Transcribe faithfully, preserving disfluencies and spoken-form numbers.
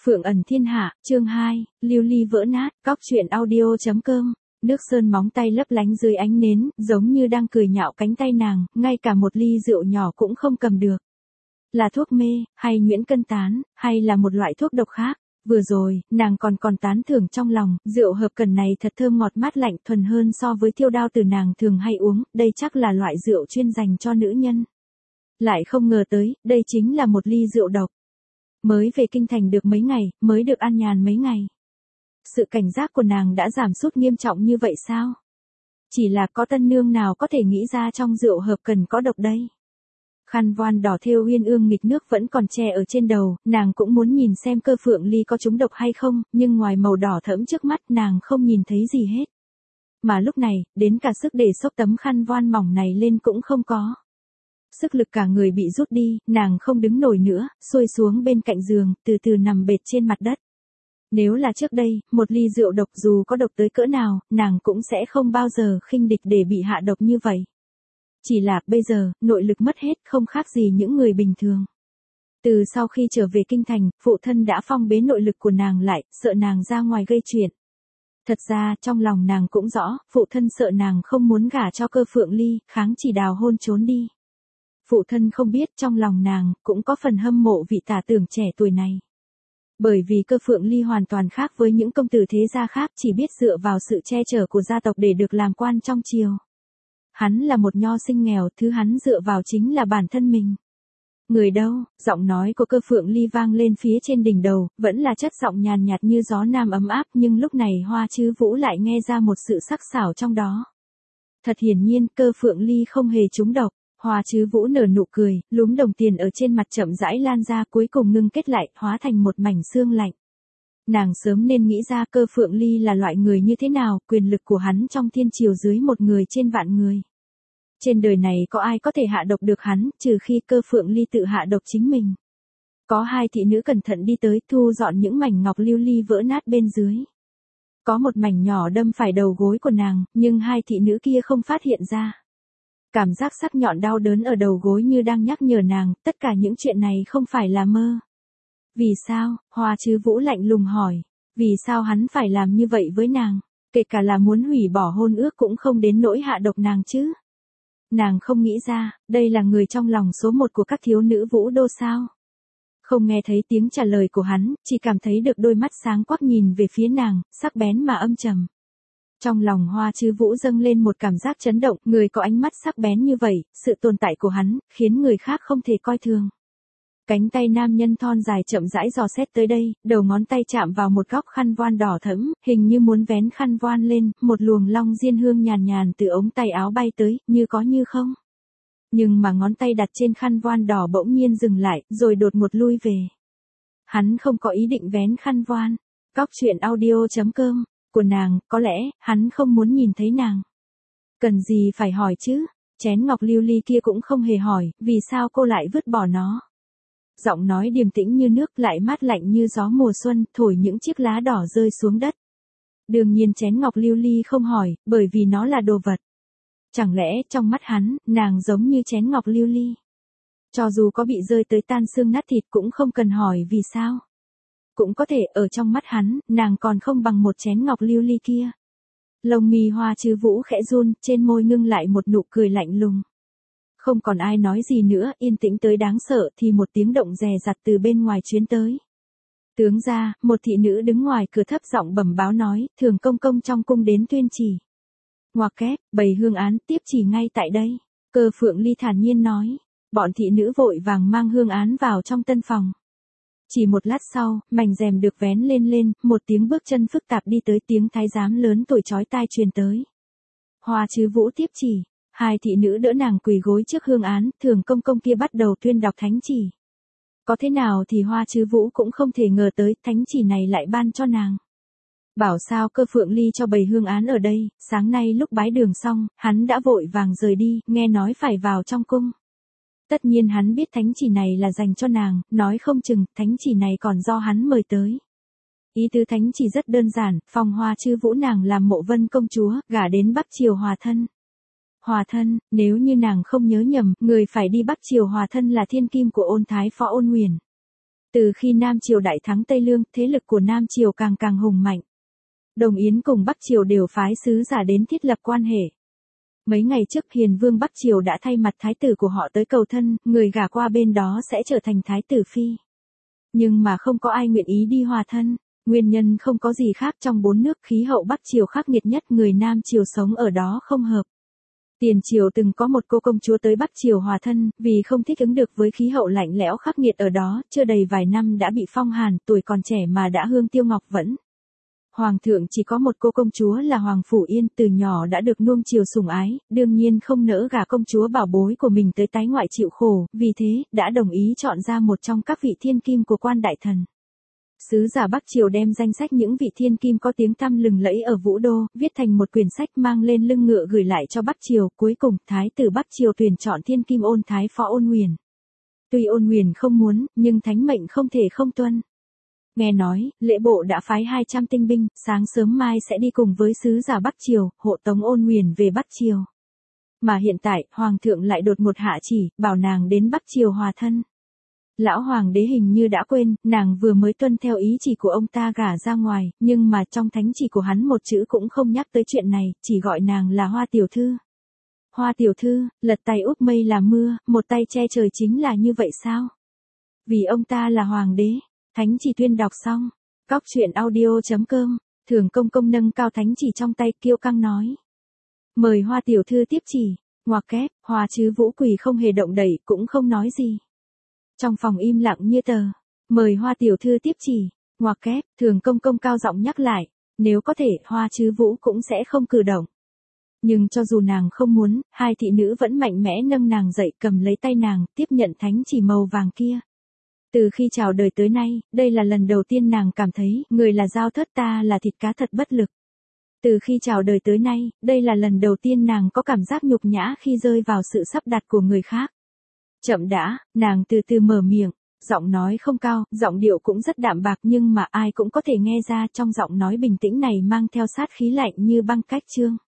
Phượng ẩn thiên hạ, chương hai, lưu ly vỡ nát, cóc truyện audio.com. Nước sơn móng tay lấp lánh dưới ánh nến, giống như đang cười nhạo cánh tay nàng, ngay cả một ly rượu nhỏ cũng không cầm được. Là thuốc mê, hay nhuyễn cân tán, hay là một loại thuốc độc khác? Vừa rồi, nàng còn còn tán thưởng trong lòng, rượu hợp cần này thật thơm ngọt mát lạnh thuần hơn so với tiêu đao từ nàng thường hay uống, đây chắc là loại rượu chuyên dành cho nữ nhân. Lại không ngờ tới, đây chính là một ly rượu độc. Mới về kinh thành được mấy ngày, mới được an nhàn mấy ngày. Sự cảnh giác của nàng đã giảm sút nghiêm trọng như vậy sao? Chỉ là có tân nương nào có thể nghĩ ra trong rượu hợp cần có độc đây? Khăn voan đỏ thêu uyên ương nghịch nước vẫn còn che ở trên đầu, nàng cũng muốn nhìn xem Cơ Phượng Ly có trúng độc hay không, nhưng ngoài màu đỏ thẫm trước mắt nàng không nhìn thấy gì hết. Mà lúc này, đến cả sức để xốc tấm khăn voan mỏng này lên cũng không có. Sức lực cả người bị rút đi, nàng không đứng nổi nữa, xuôi xuống bên cạnh giường, từ từ nằm bệt trên mặt đất. Nếu là trước đây, một ly rượu độc dù có độc tới cỡ nào, nàng cũng sẽ không bao giờ khinh địch để bị hạ độc như vậy. Chỉ là, bây giờ, nội lực mất hết, không khác gì những người bình thường. Từ sau khi trở về kinh thành, phụ thân đã phong bế nội lực của nàng lại, sợ nàng ra ngoài gây chuyện. Thật ra, trong lòng nàng cũng rõ, phụ thân sợ nàng không muốn gả cho Cơ Phượng Ly, kháng chỉ đào hôn trốn đi. Phụ thân không biết trong lòng nàng, cũng có phần hâm mộ vị tả tưởng trẻ tuổi này. Bởi vì Cơ Phượng Ly hoàn toàn khác với những công tử thế gia khác, chỉ biết dựa vào sự che chở của gia tộc để được làm quan trong triều. Hắn là một nho sinh nghèo, thứ hắn dựa vào chính là bản thân mình. Người đâu? Giọng nói của Cơ Phượng Ly vang lên phía trên đỉnh đầu, vẫn là chất giọng nhàn nhạt như gió nam ấm áp, nhưng lúc này Hoa Trư Vũ lại nghe ra một sự sắc sảo trong đó. Thật hiển nhiên, Cơ Phượng Ly không hề trúng độc. Hoa Trư Vũ nở nụ cười, lúm đồng tiền ở trên mặt chậm rãi lan ra, cuối cùng ngưng kết lại, hóa thành một mảnh xương lạnh. Nàng sớm nên nghĩ ra Cơ Phượng Ly là loại người như thế nào, quyền lực của hắn trong thiên triều dưới một người trên vạn người. Trên đời này có ai có thể hạ độc được hắn, trừ khi Cơ Phượng Ly tự hạ độc chính mình. Có hai thị nữ cẩn thận đi tới, thu dọn những mảnh ngọc lưu ly vỡ nát bên dưới. Có một mảnh nhỏ đâm phải đầu gối của nàng, nhưng hai thị nữ kia không phát hiện ra. Cảm giác sắc nhọn đau đớn ở đầu gối như đang nhắc nhở nàng, tất cả những chuyện này không phải là mơ. Vì sao? Hoa Trư Vũ lạnh lùng hỏi. Vì sao hắn phải làm như vậy với nàng? Kể cả là muốn hủy bỏ hôn ước cũng không đến nỗi hạ độc nàng chứ. Nàng không nghĩ ra, đây là người trong lòng số một của các thiếu nữ Vũ Đô sao? Không nghe thấy tiếng trả lời của hắn, chỉ cảm thấy được đôi mắt sáng quắc nhìn về phía nàng, sắc bén mà âm trầm. Trong lòng Hoa Trư Vũ dâng lên một cảm giác chấn động, người có ánh mắt sắc bén như vậy, sự tồn tại của hắn, khiến người khác không thể coi thường. Cánh tay nam nhân thon dài chậm rãi dò xét tới đây, đầu ngón tay chạm vào một góc khăn voan đỏ thẫm, hình như muốn vén khăn voan lên, một luồng long diên hương nhàn nhàn từ ống tay áo bay tới, như có như không. Nhưng mà ngón tay đặt trên khăn voan đỏ bỗng nhiên dừng lại, rồi đột ngột lui về. Hắn không có ý định vén khăn voan. Cóc truyện audio.com của nàng, có lẽ, hắn không muốn nhìn thấy nàng. Cần gì phải hỏi chứ? Chén ngọc lưu ly kia cũng không hề hỏi, vì sao cô lại vứt bỏ nó? Giọng nói điềm tĩnh như nước, lại mát lạnh như gió mùa xuân, thổi những chiếc lá đỏ rơi xuống đất. Đương nhiên chén ngọc lưu ly không hỏi, bởi vì nó là đồ vật. Chẳng lẽ, trong mắt hắn, nàng giống như chén ngọc lưu ly? Cho dù có bị rơi tới tan xương nát thịt cũng không cần hỏi vì sao. Cũng có thể, ở trong mắt hắn, nàng còn không bằng một chén ngọc lưu ly kia. Lông mi Hoa Trư Vũ khẽ run, trên môi ngưng lại một nụ cười lạnh lùng. Không còn ai nói gì nữa, yên tĩnh tới đáng sợ thì một tiếng động rè rặt từ bên ngoài truyền tới. Tướng ra, một thị nữ đứng ngoài cửa thấp giọng bẩm báo nói, thường công công trong cung đến tuyên chỉ. Ngoặc kép, bày hương án tiếp chỉ ngay tại đây. Cơ Phượng Ly thản nhiên nói. Bọn thị nữ vội vàng mang hương án vào trong tân phòng. Chỉ một lát sau, mảnh rèm được vén lên lên, một tiếng bước chân phức tạp đi tới, tiếng thái giám lớn tuổi chói tai truyền tới. Hoa Trư Vũ tiếp chỉ. Hai thị nữ đỡ nàng quỳ gối trước hương án, thường công công kia bắt đầu tuyên đọc thánh chỉ. Có thế nào thì Hoa Trư Vũ cũng không thể ngờ tới, thánh chỉ này lại ban cho nàng. Bảo sao Cơ Phượng Ly cho bày hương án ở đây, sáng nay lúc bái đường xong, hắn đã vội vàng rời đi, nghe nói phải vào trong cung. Tất nhiên hắn biết thánh chỉ này là dành cho nàng, nói không chừng, thánh chỉ này còn do hắn mời tới. Ý tứ thánh chỉ rất đơn giản, phong Hoa Trư Vũ nàng làm Mộ Vân công chúa, gả đến Bắc Triều hòa thân. Hòa thân, nếu như nàng không nhớ nhầm, người phải đi Bắc Triều hòa thân là thiên kim của Ôn Thái Phó Ôn Huyền. Từ khi Nam Triều đại thắng Tây Lương, thế lực của Nam Triều càng càng hùng mạnh. Đồng Yến cùng Bắc Triều đều phái sứ giả đến thiết lập quan hệ. Mấy ngày trước Hiền Vương Bắc Triều đã thay mặt thái tử của họ tới cầu thân, người gả qua bên đó sẽ trở thành thái tử phi. Nhưng mà không có ai nguyện ý đi hòa thân, nguyên nhân không có gì khác trong bốn nước khí hậu Bắc Triều khắc nghiệt nhất, người Nam Triều sống ở đó không hợp. Tiền Triều từng có một cô công chúa tới Bắc Triều hòa thân, vì không thích ứng được với khí hậu lạnh lẽo khắc nghiệt ở đó, chưa đầy vài năm đã bị phong hàn, tuổi còn trẻ mà đã hương tiêu ngọc vẫn. Hoàng thượng chỉ có một cô công chúa là Hoàng Phủ Yên, từ nhỏ đã được nuông chiều sủng ái, đương nhiên không nỡ gả công chúa bảo bối của mình tới tái ngoại chịu khổ, vì thế, đã đồng ý chọn ra một trong các vị thiên kim của quan đại thần. Sứ giả Bắc Triều đem danh sách những vị thiên kim có tiếng tăm lừng lẫy ở Vũ Đô, viết thành một quyển sách mang lên lưng ngựa gửi lại cho Bắc Triều, cuối cùng, thái tử Bắc Triều tuyển chọn thiên kim Ôn Thái Phó Ôn Nguyền. Tuy Ôn Nguyền không muốn, nhưng thánh mệnh không thể không tuân. Nghe nói, lễ bộ đã phái hai trăm tinh binh, sáng sớm mai sẽ đi cùng với sứ giả Bắc Triều, hộ tống Ôn Nguyền về Bắc Triều. Mà hiện tại, Hoàng thượng lại đột một hạ chỉ, bảo nàng đến Bắc Triều hòa thân. Lão Hoàng đế hình như đã quên, nàng vừa mới tuân theo ý chỉ của ông ta gả ra ngoài, nhưng mà trong thánh chỉ của hắn một chữ cũng không nhắc tới chuyện này, chỉ gọi nàng là Hoa Tiểu Thư. Hoa Tiểu Thư, lật tay úp mây làm mưa, một tay che trời chính là như vậy sao? Vì ông ta là Hoàng đế. Thánh chỉ tuyên đọc xong. Cóc truyện audio chấm com, Thường Công Công nâng cao thánh chỉ trong tay, kiêu căng nói. Mời Hoa Tiểu Thư tiếp chỉ, ngoặc kép, Hoa Chứ Vũ quỳ không hề động đậy, cũng không nói gì. Trong phòng im lặng như tờ. Mời Hoa Tiểu Thư tiếp chỉ, ngoặc kép, Thường Công Công cao giọng nhắc lại. Nếu có thể, Hoa Chứ Vũ cũng sẽ không cử động. Nhưng cho dù nàng không muốn, hai thị nữ vẫn mạnh mẽ nâng nàng dậy, cầm lấy tay nàng, tiếp nhận thánh chỉ màu vàng kia. Từ khi chào đời tới nay, đây là lần đầu tiên nàng cảm thấy, người là dao thớt, ta là thịt cá, thật bất lực. Từ khi chào đời tới nay, đây là lần đầu tiên nàng có cảm giác nhục nhã khi rơi vào sự sắp đặt của người khác. Chậm đã, nàng từ từ mở miệng, giọng nói không cao, giọng điệu cũng rất đạm bạc, nhưng mà ai cũng có thể nghe ra trong giọng nói bình tĩnh này mang theo sát khí lạnh như băng cách trương.